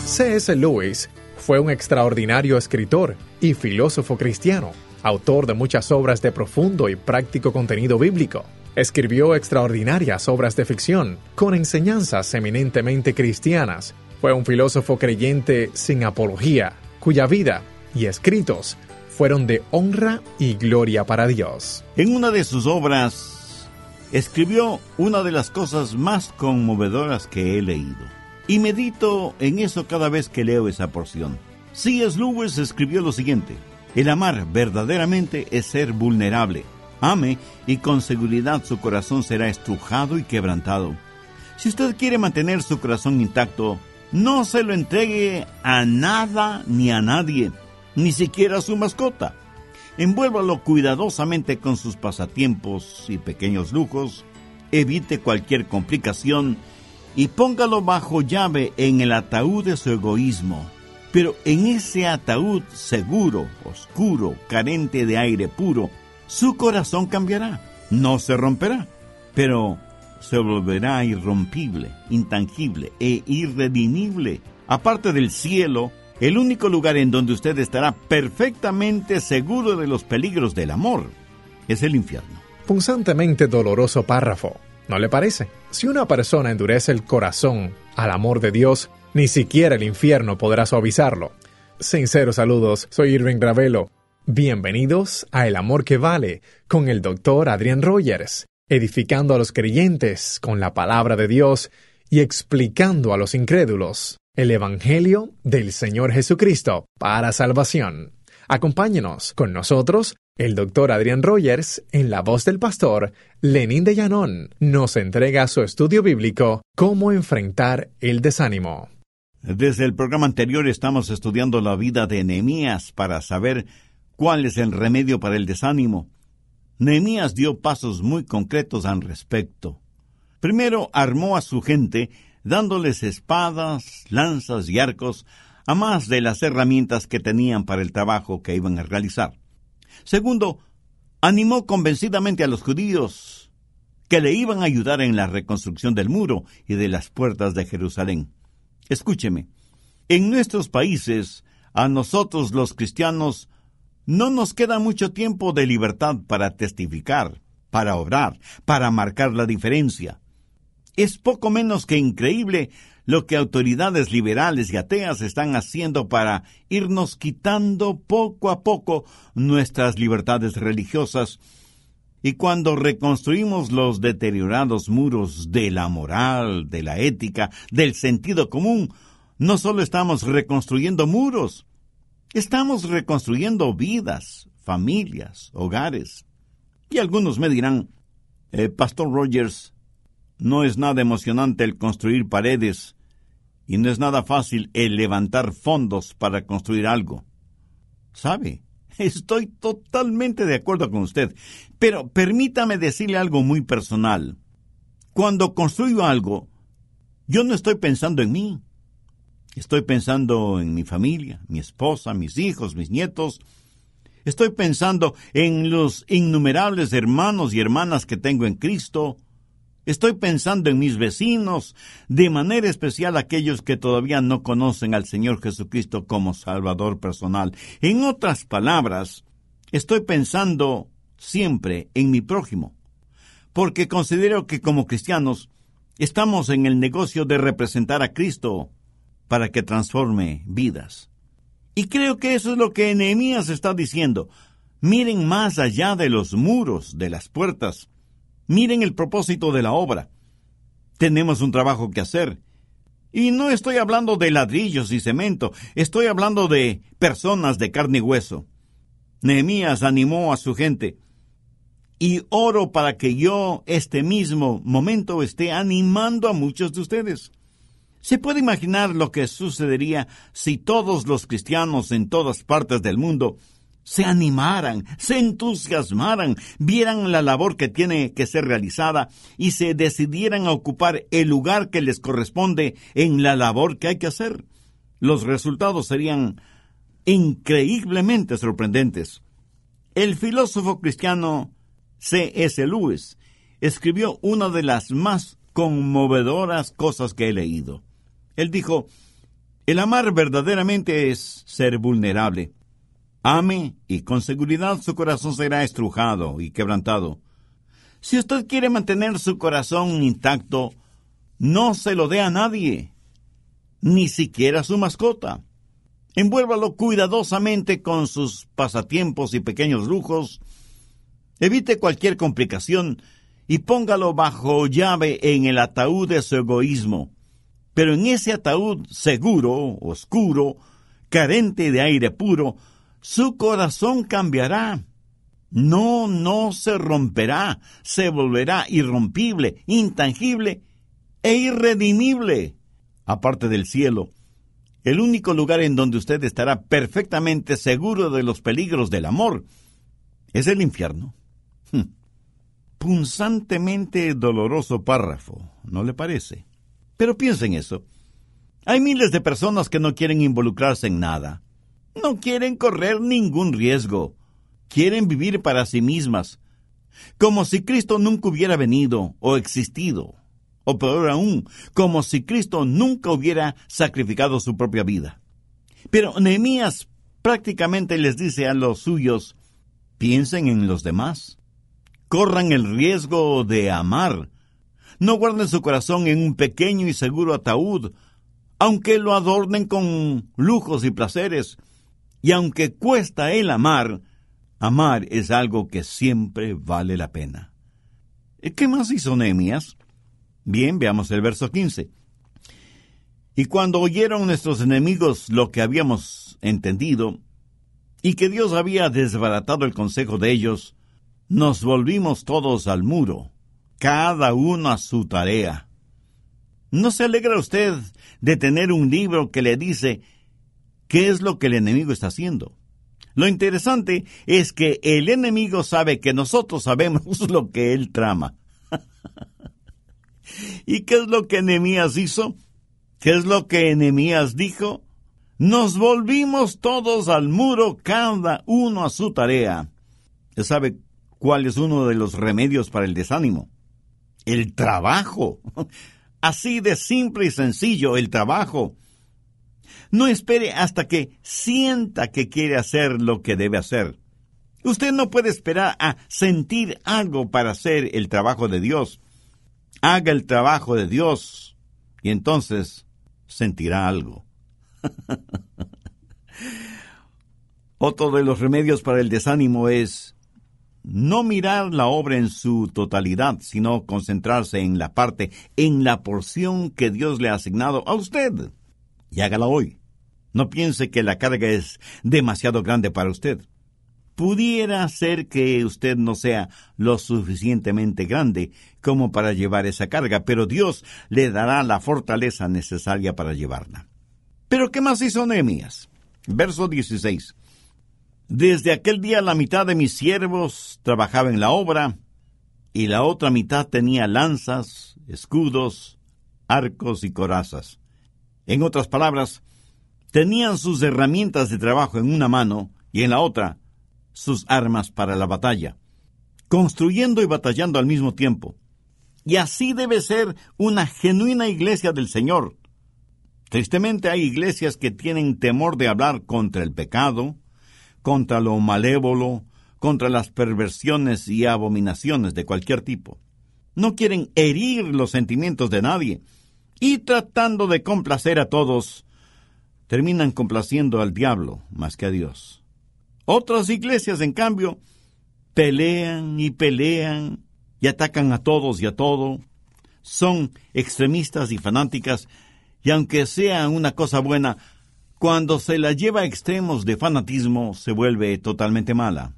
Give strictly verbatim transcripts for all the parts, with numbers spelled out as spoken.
C S Lewis fue un extraordinario escritor y filósofo cristiano, autor de muchas obras de profundo y práctico contenido bíblico. Escribió extraordinarias obras de ficción con enseñanzas eminentemente cristianas. Fue un filósofo creyente sin apología, cuya vida y escritos fueron de honra y gloria para Dios. En una de sus obras, escribió una de las cosas más conmovedoras que he leído. Y medito en eso cada vez que leo esa porción. C S Lewis escribió lo siguiente: el amar verdaderamente es ser vulnerable. Ame y con seguridad su corazón será estrujado y quebrantado. Si usted quiere mantener su corazón intacto, no se lo entregue a nada ni a nadie, ni siquiera a su mascota. Envuélvalo cuidadosamente con sus pasatiempos y pequeños lujos. Evite cualquier complicación y póngalo bajo llave en el ataúd de su egoísmo. Pero en ese ataúd seguro, oscuro, carente de aire puro, su corazón cambiará. No se romperá, pero se volverá irrompible, intangible e irredimible. Aparte del cielo, el único lugar en donde usted estará perfectamente seguro de los peligros del amor es el infierno. Punzantemente doloroso párrafo, ¿no le parece? Si una persona endurece el corazón al amor de Dios, ni siquiera el infierno podrá suavizarlo. Sinceros saludos, soy Irving Ravelo. Bienvenidos a El Amor que Vale con el doctor Adrian Rogers, edificando a los creyentes con la palabra de Dios y explicando a los incrédulos el Evangelio del Señor Jesucristo para salvación. Acompáñenos con nosotros. El doctor Adrian Rogers, en la voz del pastor Lenín de Llanón, nos entrega su estudio bíblico Cómo enfrentar el desánimo. Desde el programa anterior estamos estudiando la vida de Nehemías para saber cuál es el remedio para el desánimo. Nehemías dio pasos muy concretos al respecto. Primero armó a su gente dándoles espadas, lanzas y arcos, a más de las herramientas que tenían para el trabajo que iban a realizar. Segundo, animó convencidamente a los judíos que le iban a ayudar en la reconstrucción del muro y de las puertas de Jerusalén. Escúcheme, en nuestros países, a nosotros los cristianos, no nos queda mucho tiempo de libertad para testificar, para orar, para marcar la diferencia. Es poco menos que increíble lo que autoridades liberales y ateas están haciendo para irnos quitando poco a poco nuestras libertades religiosas. Y cuando reconstruimos los deteriorados muros de la moral, de la ética, del sentido común, no solo estamos reconstruyendo muros, estamos reconstruyendo vidas, familias, hogares. Y algunos me dirán, eh, Pastor Rogers, no es nada emocionante el construir paredes y no es nada fácil el levantar fondos para construir algo. ¿Sabe? Estoy totalmente de acuerdo con usted, pero permítame decirle algo muy personal. Cuando construyo algo, yo no estoy pensando en mí. Estoy pensando en mi familia, mi esposa, mis hijos, mis nietos. Estoy pensando en los innumerables hermanos y hermanas que tengo en Cristo. Estoy pensando en mis vecinos, de manera especial aquellos que todavía no conocen al Señor Jesucristo como Salvador personal. En otras palabras, estoy pensando siempre en mi prójimo, porque considero que como cristianos estamos en el negocio de representar a Cristo para que transforme vidas. Y creo que eso es lo que Nehemías está diciendo. Miren más allá de los muros, de las puertas. Miren el propósito de la obra. Tenemos un trabajo que hacer. Y no estoy hablando de ladrillos y cemento, estoy hablando de personas de carne y hueso. Nehemías animó a su gente. Y oro para que yo, este mismo momento, esté animando a muchos de ustedes. ¿Se puede imaginar lo que sucedería si todos los cristianos en todas partes del mundo se animaran, se entusiasmaran, vieran la labor que tiene que ser realizada y se decidieran a ocupar el lugar que les corresponde en la labor que hay que hacer? Los resultados serían increíblemente sorprendentes. El filósofo cristiano C S Lewis escribió una de las más conmovedoras cosas que he leído. Él dijo: El amar verdaderamente es ser vulnerable. Ame y con seguridad su corazón será estrujado y quebrantado. Si usted quiere mantener su corazón intacto, no se lo dé a nadie, ni siquiera a su mascota. Envuélvalo cuidadosamente con sus pasatiempos y pequeños lujos. Evite cualquier complicación y póngalo bajo llave en el ataúd de su egoísmo. Pero en ese ataúd seguro, oscuro, carente de aire puro, su corazón cambiará. No, no se romperá, se volverá irrompible, intangible e irredimible. Aparte del cielo, el único lugar en donde usted estará perfectamente seguro de los peligros del amor es el infierno. Hm. Punzantemente doloroso párrafo, ¿no le parece? Pero piensen eso. Hay miles de personas que no quieren involucrarse en nada. No quieren correr ningún riesgo. Quieren vivir para sí mismas, como si Cristo nunca hubiera venido o existido. O peor aún, como si Cristo nunca hubiera sacrificado su propia vida. Pero Nehemías prácticamente les dice a los suyos, piensen en los demás. Corran el riesgo de amar. No guarden su corazón en un pequeño y seguro ataúd, aunque lo adornen con lujos y placeres. Y aunque cuesta el amar, amar es algo que siempre vale la pena. ¿Qué más hizo Nehemías? Bien, veamos el verso quince. Y cuando oyeron nuestros enemigos lo que habíamos entendido, y que Dios había desbaratado el consejo de ellos, nos volvimos todos al muro, cada uno a su tarea. ¿No se alegra usted de tener un libro que le dice qué es lo que el enemigo está haciendo? Lo interesante es que el enemigo sabe que nosotros sabemos lo que él trama. ¿Y qué es lo que Nehemías hizo? ¿Qué es lo que Nehemías dijo? Nos volvimos todos al muro, cada uno a su tarea. ¿Sabe cuál es uno de los remedios para el desánimo? El trabajo. Así de simple y sencillo, el trabajo. No espere hasta que sienta que quiere hacer lo que debe hacer. Usted no puede esperar a sentir algo para hacer el trabajo de Dios. Haga el trabajo de Dios y entonces sentirá algo. Otro de los remedios para el desánimo es no mirar la obra en su totalidad, sino concentrarse en la parte, en la porción que Dios le ha asignado a usted. Y hágala hoy. No piense que la carga es demasiado grande para usted. Pudiera ser que usted no sea lo suficientemente grande como para llevar esa carga, pero Dios le dará la fortaleza necesaria para llevarla. ¿Pero qué más hizo Nehemías? Verso dieciséis. Desde aquel día la mitad de mis siervos trabajaba en la obra, y la otra mitad tenía lanzas, escudos, arcos y corazas. En otras palabras, tenían sus herramientas de trabajo en una mano y en la otra sus armas para la batalla, construyendo y batallando al mismo tiempo. Y así debe ser una genuina iglesia del Señor. Tristemente hay iglesias que tienen temor de hablar contra el pecado, contra lo malévolo, contra las perversiones y abominaciones de cualquier tipo. No quieren herir los sentimientos de nadie, y tratando de complacer a todos, terminan complaciendo al diablo más que a Dios. Otras iglesias, en cambio, pelean y pelean y atacan a todos y a todo. Son extremistas y fanáticas, y aunque sea una cosa buena, cuando se la lleva a extremos de fanatismo, se vuelve totalmente mala.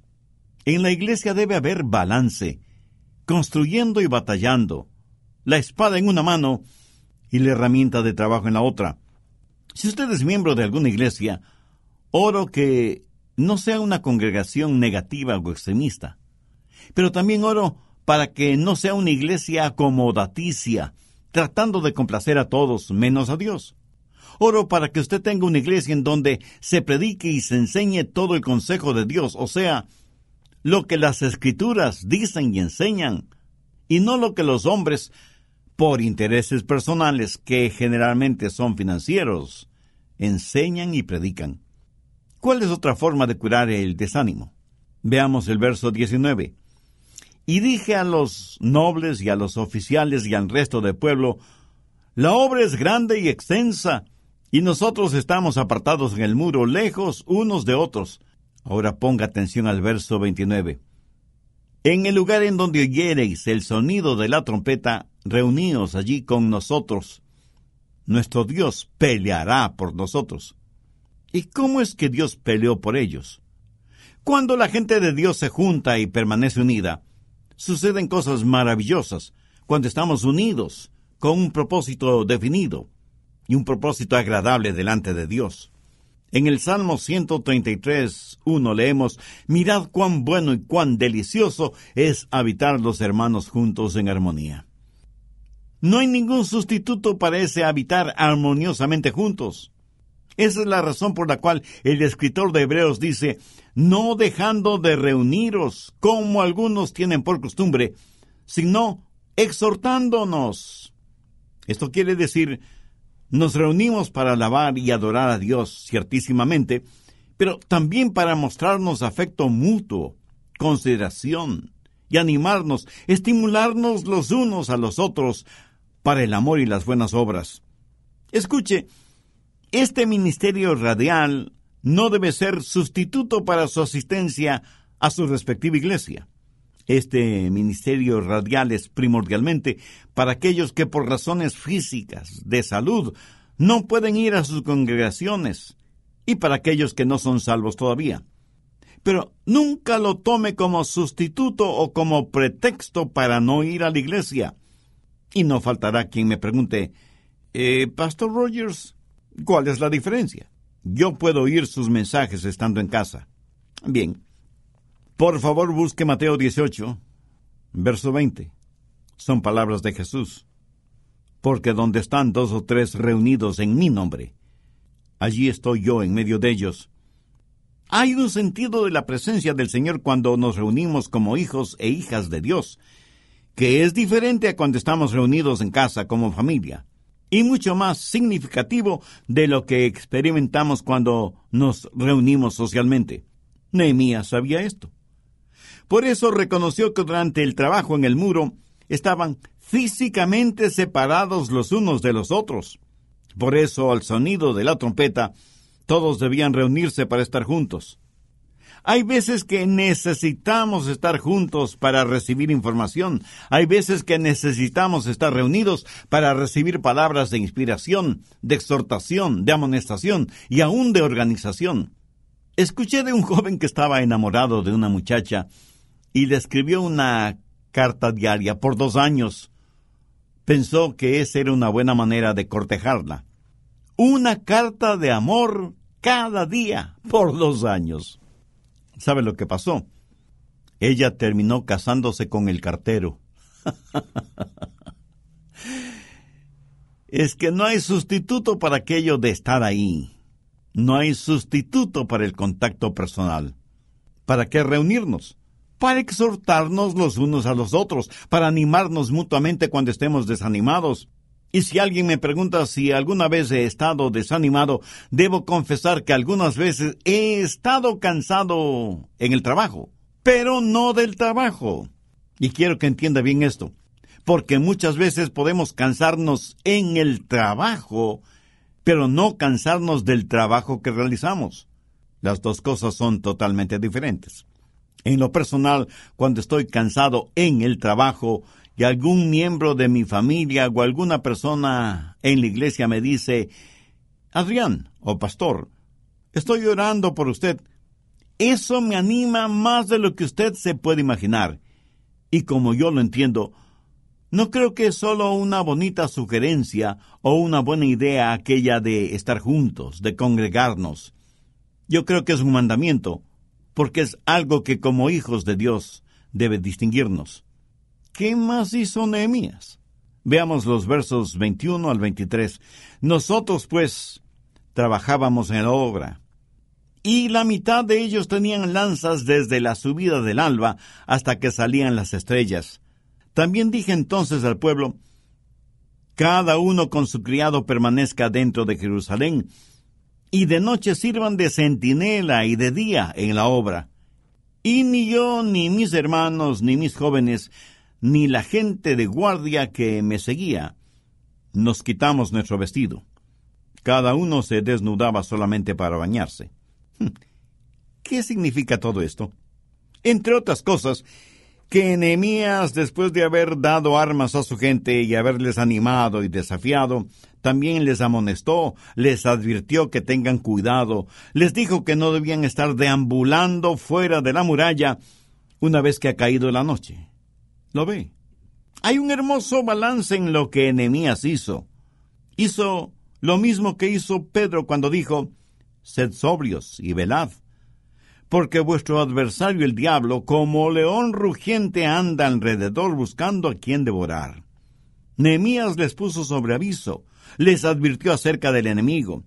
En la iglesia debe haber balance, construyendo y batallando, la espada en una mano y la herramienta de trabajo en la otra. Si usted es miembro de alguna iglesia, oro que no sea una congregación negativa o extremista, pero también oro para que no sea una iglesia acomodaticia, tratando de complacer a todos menos a Dios. Oro para que usted tenga una iglesia en donde se predique y se enseñe todo el consejo de Dios, o sea, lo que las Escrituras dicen y enseñan, y no lo que los hombres, por intereses personales que generalmente son financieros, enseñan y predican. ¿Cuál es otra forma de curar el desánimo? Veamos el verso diecinueve. Y dije a los nobles y a los oficiales y al resto del pueblo, la obra es grande y extensa, y nosotros estamos apartados en el muro, lejos unos de otros. Ahora ponga atención al verso veintinueve. En el lugar en donde oyereis el sonido de la trompeta, reuníos allí con nosotros. Nuestro Dios peleará por nosotros. ¿Y cómo es que Dios peleó por ellos? Cuando la gente de Dios se junta y permanece unida, suceden cosas maravillosas cuando estamos unidos con un propósito definido y un propósito agradable delante de Dios. En el Salmo ciento treinta y tres, uno leemos, mirad cuán bueno y cuán delicioso es habitar los hermanos juntos en armonía. No hay ningún sustituto para ese habitar armoniosamente juntos. Esa es la razón por la cual el escritor de Hebreos dice, no dejando de reuniros, como algunos tienen por costumbre, sino exhortándonos. Esto quiere decir, nos reunimos para alabar y adorar a Dios, ciertísimamente, pero también para mostrarnos afecto mutuo, consideración, y animarnos, estimularnos los unos a los otros para el amor y las buenas obras. Escuche, este ministerio radial no debe ser sustituto para su asistencia a su respectiva iglesia. Este ministerio radial es primordialmente para aquellos que por razones físicas, de salud, no pueden ir a sus congregaciones, y para aquellos que no son salvos todavía. Pero nunca lo tome como sustituto o como pretexto para no ir a la iglesia. Y no faltará quien me pregunte, eh, Pastor Rogers, ¿cuál es la diferencia? Yo puedo oír sus mensajes estando en casa. Bien. Por favor, busque Mateo dieciocho, verso veinte. Son palabras de Jesús. Porque donde están dos o tres reunidos en mi nombre, allí estoy yo en medio de ellos. Hay un sentido de la presencia del Señor cuando nos reunimos como hijos e hijas de Dios, que es diferente a cuando estamos reunidos en casa como familia, y mucho más significativo de lo que experimentamos cuando nos reunimos socialmente. Nehemías sabía esto. Por eso reconoció que durante el trabajo en el muro estaban físicamente separados los unos de los otros. Por eso, al sonido de la trompeta, todos debían reunirse para estar juntos. Hay veces que necesitamos estar juntos para recibir información. Hay veces que necesitamos estar reunidos para recibir palabras de inspiración, de exhortación, de amonestación y aún de organización. Escuché de un joven que estaba enamorado de una muchacha y le escribió una carta diaria por dos años. Pensó que esa era una buena manera de cortejarla. Una carta de amor cada día por dos años. ¿Sabe lo que pasó? Ella terminó casándose con el cartero. Es que no hay sustituto para aquello de estar ahí. No hay sustituto para el contacto personal. ¿Para qué reunirnos? Para exhortarnos los unos a los otros, para animarnos mutuamente cuando estemos desanimados. Y si alguien me pregunta si alguna vez he estado desanimado, debo confesar que algunas veces he estado cansado en el trabajo, pero no del trabajo. Y quiero que entienda bien esto, porque muchas veces podemos cansarnos en el trabajo, pero no cansarnos del trabajo que realizamos. Las dos cosas son totalmente diferentes. En lo personal, cuando estoy cansado en el trabajo y algún miembro de mi familia o alguna persona en la iglesia me dice, Adrián o pastor, estoy orando por usted, eso me anima más de lo que usted se puede imaginar. Y como yo lo entiendo, no creo que es solo una bonita sugerencia o una buena idea aquella de estar juntos, de congregarnos. Yo creo que es un mandamiento, porque es algo que como hijos de Dios debe distinguirnos. ¿Qué más hizo Nehemías? Veamos los versos veintiuno al veintitrés. Nosotros, pues, trabajábamos en la obra, y la mitad de ellos tenían lanzas desde la subida del alba hasta que salían las estrellas. También dije entonces al pueblo, cada uno con su criado permanezca dentro de Jerusalén, y de noche sirvan de centinela y de día en la obra. Y ni yo, ni mis hermanos, ni mis jóvenes, ni la gente de guardia que me seguía, nos quitamos nuestro vestido. Cada uno se desnudaba solamente para bañarse. ¿Qué significa todo esto? Entre otras cosas, que Nehemías, después de haber dado armas a su gente y haberles animado y desafiado, también les amonestó, les advirtió que tengan cuidado, les dijo que no debían estar deambulando fuera de la muralla una vez que ha caído la noche. ¿Lo ve? Hay un hermoso balance en lo que Nehemías hizo. Hizo lo mismo que hizo Pedro cuando dijo, «Sed sobrios y velad, porque vuestro adversario el diablo, como león rugiente, anda alrededor buscando a quien devorar». Nehemías les puso sobre aviso, les advirtió acerca del enemigo.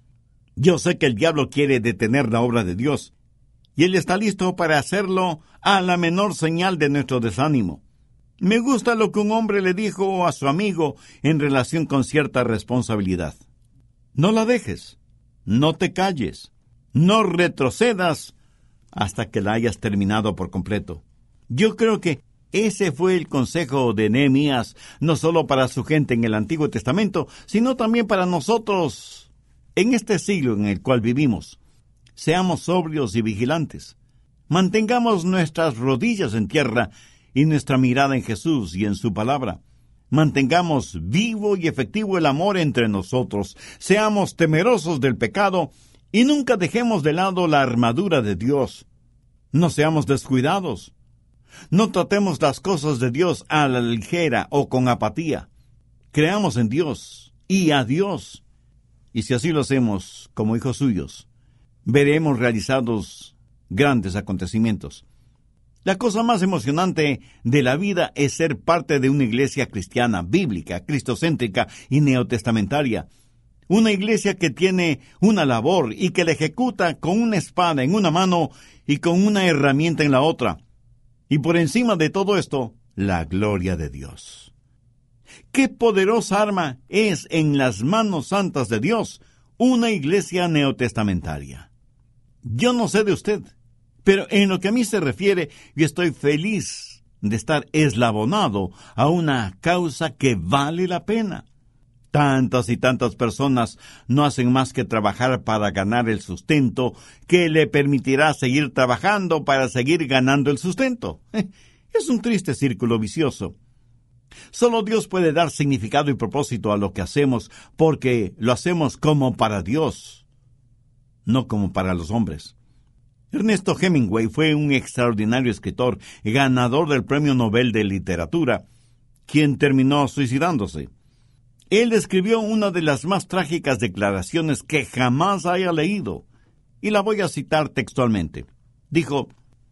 Yo sé que el diablo quiere detener la obra de Dios, y él está listo para hacerlo a la menor señal de nuestro desánimo. Me gusta lo que un hombre le dijo a su amigo en relación con cierta responsabilidad. No la dejes, no te calles, no retrocedas hasta que la hayas terminado por completo. Yo creo que ese fue el consejo de Nehemías, no solo para su gente en el Antiguo Testamento, sino también para nosotros en este siglo en el cual vivimos. Seamos sobrios y vigilantes. Mantengamos nuestras rodillas en tierra y nuestra mirada en Jesús y en su palabra. Mantengamos vivo y efectivo el amor entre nosotros. Seamos temerosos del pecado y nunca dejemos de lado la armadura de Dios. No seamos descuidados. No tratemos las cosas de Dios a la ligera o con apatía. Creamos en Dios y a Dios. Y si así lo hacemos como hijos suyos, veremos realizados grandes acontecimientos. La cosa más emocionante de la vida es ser parte de una iglesia cristiana, bíblica, cristocéntrica y neotestamentaria. Una iglesia que tiene una labor y que la ejecuta con una espada en una mano y con una herramienta en la otra. Y por encima de todo esto, la gloria de Dios. ¡Qué poderosa arma es en las manos santas de Dios una iglesia neotestamentaria! Yo no sé de usted, pero en lo que a mí se refiere, yo estoy feliz de estar eslabonado a una causa que vale la pena. Tantas y tantas personas no hacen más que trabajar para ganar el sustento que le permitirá seguir trabajando para seguir ganando el sustento. Es un triste círculo vicioso. Solo Dios puede dar significado y propósito a lo que hacemos, porque lo hacemos como para Dios, no como para los hombres. Ernesto Hemingway fue un extraordinario escritor, ganador del Premio Nobel de Literatura, quien terminó suicidándose. Él escribió una de las más trágicas declaraciones que jamás haya leído, y la voy a citar textualmente. Dijo,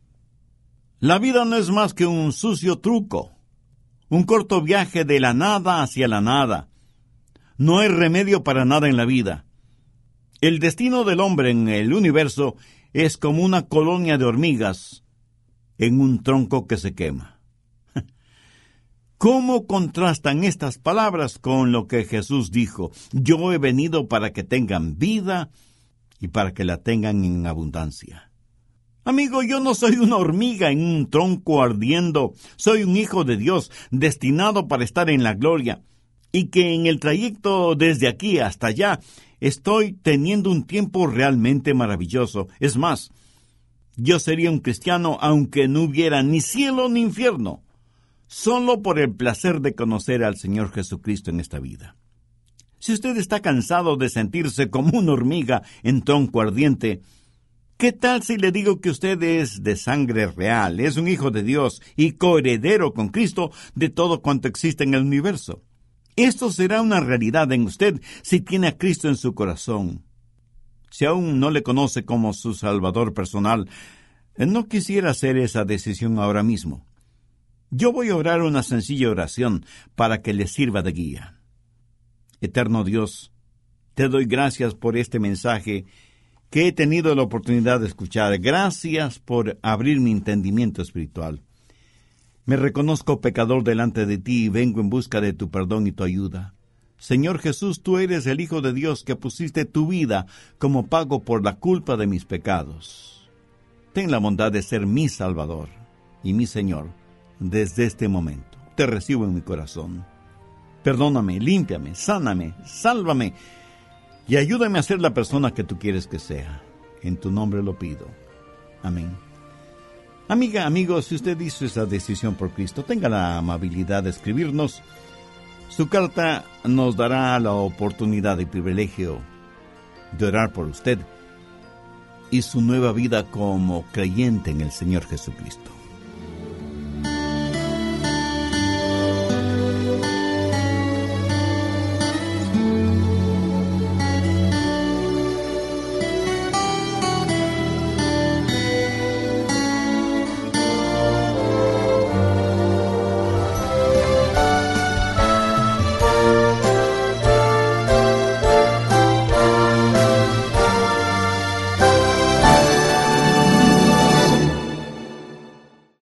«La vida no es más que un sucio truco, un corto viaje de la nada hacia la nada. No hay remedio para nada en la vida. El destino del hombre en el universo es como una colonia de hormigas en un tronco que se quema». ¿Cómo contrastan estas palabras con lo que Jesús dijo? Yo he venido para que tengan vida y para que la tengan en abundancia. Amigo, yo no soy una hormiga en un tronco ardiendo. Soy un hijo de Dios, destinado para estar en la gloria, y que en el trayecto desde aquí hasta allá estoy teniendo un tiempo realmente maravilloso. Es más, yo sería un cristiano aunque no hubiera ni cielo ni infierno, solo por el placer de conocer al Señor Jesucristo en esta vida. Si usted está cansado de sentirse como una hormiga en tronco ardiente, ¿qué tal si le digo que usted es de sangre real, es un hijo de Dios y coheredero con Cristo de todo cuanto existe en el universo? Esto será una realidad en usted si tiene a Cristo en su corazón. Si aún no le conoce como su Salvador personal, no quisiera hacer esa decisión ahora mismo. Yo voy a orar una sencilla oración para que le sirva de guía. Eterno Dios, te doy gracias por este mensaje que he tenido la oportunidad de escuchar. Gracias por abrir mi entendimiento espiritual. Me reconozco pecador delante de ti y vengo en busca de tu perdón y tu ayuda. Señor Jesús, tú eres el Hijo de Dios que pusiste tu vida como pago por la culpa de mis pecados. Ten la bondad de ser mi Salvador y mi Señor desde este momento. Te recibo en mi corazón. Perdóname, límpiame, sáname, sálvame y ayúdame a ser la persona que tú quieres que sea. En tu nombre lo pido. Amén. Amiga, amigo, si usted hizo esa decisión por Cristo, tenga la amabilidad de escribirnos. Su carta nos dará la oportunidad y privilegio de orar por usted y su nueva vida como creyente en el Señor Jesucristo.